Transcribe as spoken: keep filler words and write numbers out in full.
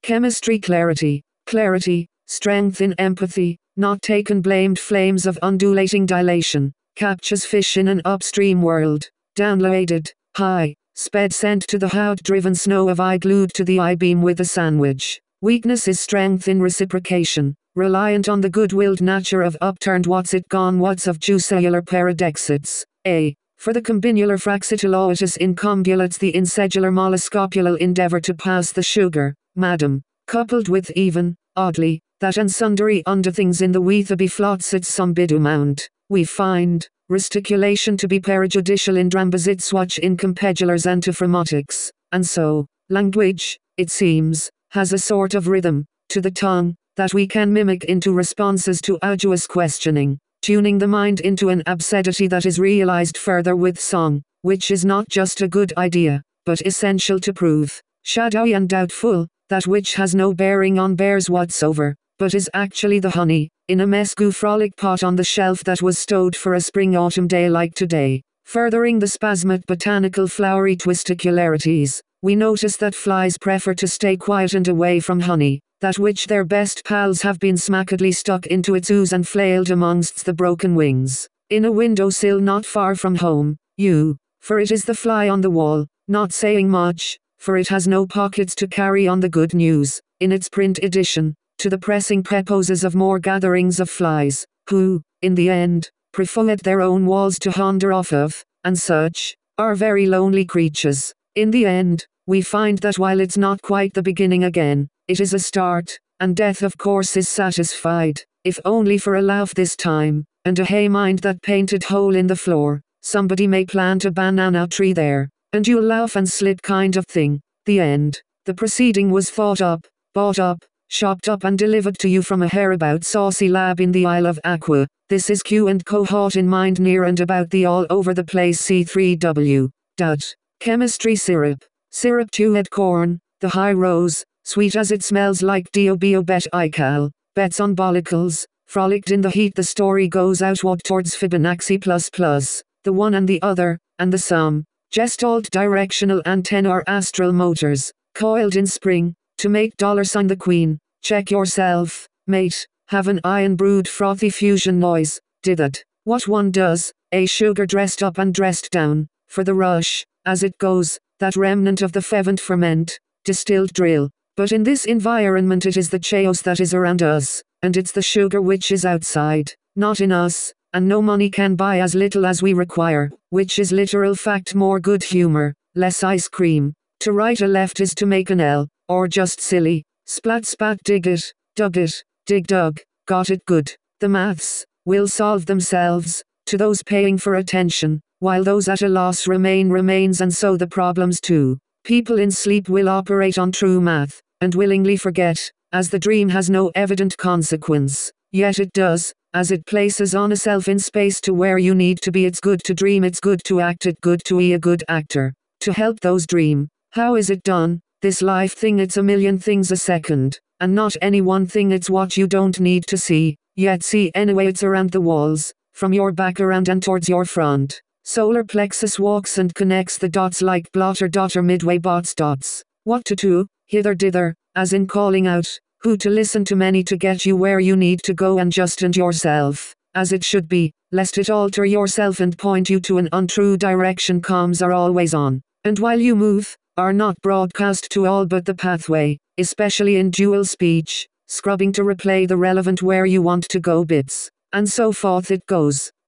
Chemistry clarity, clarity, strength in empathy, not taken blamed flames of undulating dilation, captures fish in an upstream world, downloaded, high, sped sent to the howd-driven snow of eye glued to the I-beam with a sandwich. Weakness is strength in reciprocation, reliant on the good-willed nature of upturned what's-it-gone what's of jucellular paradexits. A. For the combinular fraxituloitus incongulates the insedular molluscopular endeavor to pass the sugar, madam, coupled with even, oddly, that and sundry under things in the weatherby flotsits some bidumount, we find, resticulation to be perjudicial in drambositswatch in compedulars and to phremotics, and so, language, it seems, has a sort of rhythm, to the tongue, that we can mimic into responses to arduous questioning, tuning the mind into an absurdity that is realized further with song, which is not just a good idea, but essential to prove, shadowy and doubtful, that which has no bearing on bears whatsoever, but is actually the honey, in a mesgu frolic pot on the shelf that was stowed for a spring-autumn day like today. Furthering the spasmid botanical flowery twisticularities, we notice that flies prefer to stay quiet and away from honey, that which their best pals have been smackedly stuck into its ooze and flailed amongst the broken wings. In a windowsill not far from home, you, for it is the fly on the wall, not saying much, for it has no pockets to carry on the good news, in its print edition, to the pressing purposes of more gatherings of flies, who, in the end, preferred their own walls to wander off of, and such, are very lonely creatures. In the end, we find that while it's not quite the beginning again, it is a start, and death of course is satisfied, if only for a laugh this time, and a hey mind that painted hole in the floor, somebody may plant a banana tree there, and you'll laugh and slit kind of thing. The end. The proceeding was thought up, bought up, shopped up and delivered to you from a hereabout saucy lab in the Isle of Aqua. This is Q and Co hot in mind near and about the all over the place C three W. Dut. Chemistry syrup. Syrup to head corn, the high rose, sweet as it smells like Diobio bet ical, bets on bollicles, frolicked in the heat the story goes outward towards Fibonacci plus plus, the one and the other, and the sum, gestalt directional antenna or astral motors, coiled in spring, to make dollar sign the queen, check yourself, mate, have an iron brewed frothy fusion noise, did it, what one does, a sugar dressed up and dressed down, for the rush, as it goes, that remnant of the fervent ferment, distilled drill, but in this environment it is the chaos that is around us, and it's the sugar which is outside, not in us, and no money can buy as little as we require, which is literal fact more good humor, less ice cream, to write a left is to make an L, or just silly, splat spat dig it, dug it, dig dug, got it good, the maths, will solve themselves, to those paying for attention, while those at a loss remain remains and so the problems too. People in sleep will operate on true math, and willingly forget, as the dream has no evident consequence, yet it does, as it places on a self in space to where you need to be. It's good to dream, it's good to act, it's good to be a good actor, to help those dream. How is it done? This life thing, it's a million things a second, and not any one thing, it's what you don't need to see, yet see anyway. It's around the walls, from your back around and towards your front. Solar plexus walks and connects the dots like blotter dotter midway bots dots. What to do, hither dither, as in calling out, who to listen to many to get you where you need to go and just and yourself, as it should be, lest it alter yourself and point you to an untrue direction. Comms are always on, and while you move, are not broadcast to all but the pathway, especially in dual speech, scrubbing to replay the relevant where you want to go bits, and so forth it goes.